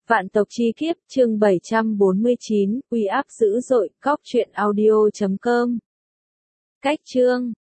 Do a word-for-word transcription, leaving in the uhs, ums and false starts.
Vạn tộc chi kiếp, chương bảy trăm bốn mươi chín, uy áp dữ dội, cóc truyện audio chấm com. Cách chương